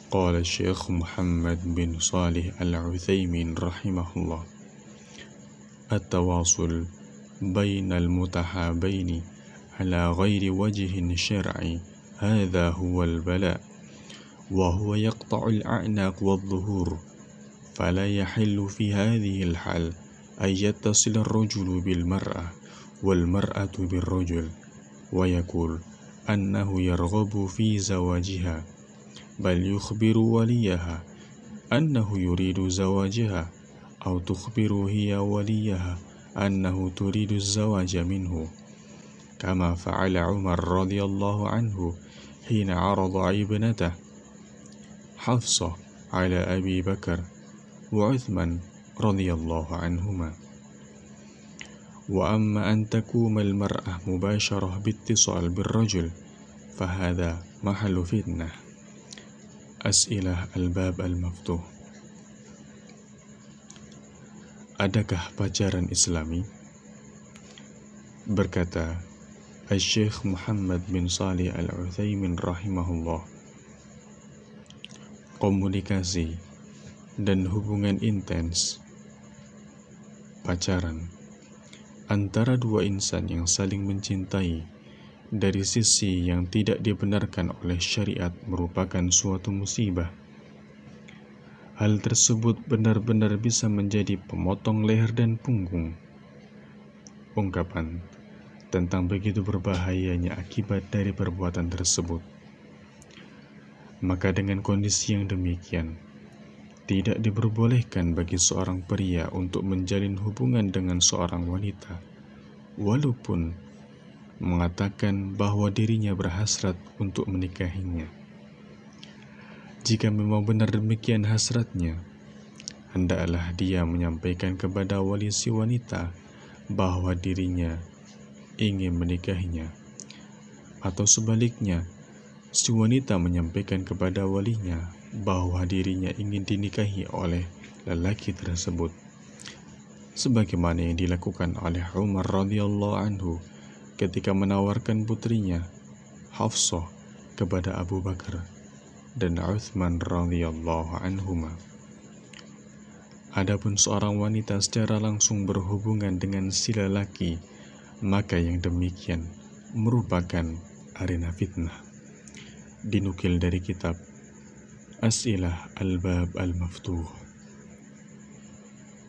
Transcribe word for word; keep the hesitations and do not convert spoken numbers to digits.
قال الشيخ محمد بن صالح العثيمين رحمه الله: التواصل بين المتحابين على غير وجه شرعي هذا هو البلاء، وهو يقطع الأعناق والظهور، فلا يحل في هذه الحال أن يتصل الرجل بالمرأة والمرأة بالرجل ويقول أنه يرغب في زواجها، بل يخبر وليها أنه يريد زواجها، أو تخبر هي وليها أنه تريد الزواج منه، كما فعل عمر رضي الله عنه حين عرض ابنته حفصة على أبي بكر وعثمان رضي الله عنهما. وأما أن تقوم المرأة مباشرة باتصال بالرجل فهذا محل فتنة. As'ilah al-bab al-maftuh. Adakah pacaran Islami? Berkata Syekh Muhammad bin Shalih Al-Utsaimin rahimahullah, komunikasi dan hubungan intens pacaran antara dua insan yang saling mencintai dari sisi yang tidak dibenarkan oleh syariat merupakan suatu musibah. Hal tersebut benar-benar bisa menjadi pemotong leher dan punggung. Ungkapan tentang begitu berbahayanya akibat dari perbuatan tersebut. Maka dengan kondisi yang demikian, tidak diperbolehkan bagi seorang pria untuk menjalin hubungan dengan seorang wanita, walaupun mengatakan bahwa dirinya berhasrat untuk menikahinya. Jika memang benar demikian hasratnya, hendaklah dia menyampaikan kepada wali si wanita bahwa dirinya ingin menikahinya, atau sebaliknya, si wanita menyampaikan kepada walinya bahwa dirinya ingin dinikahi oleh lelaki tersebut, sebagaimana yang dilakukan oleh Umar radhiyallahu anhu ketika menawarkan putrinya Hafsah kepada Abu Bakar dan Utsman radhiyallahu anhuma. Adapun seorang wanita secara langsung berhubungan dengan si lelaki, maka yang demikian merupakan arena fitnah. Dinukil dari kitab As'ilah al-bab al-maftuh.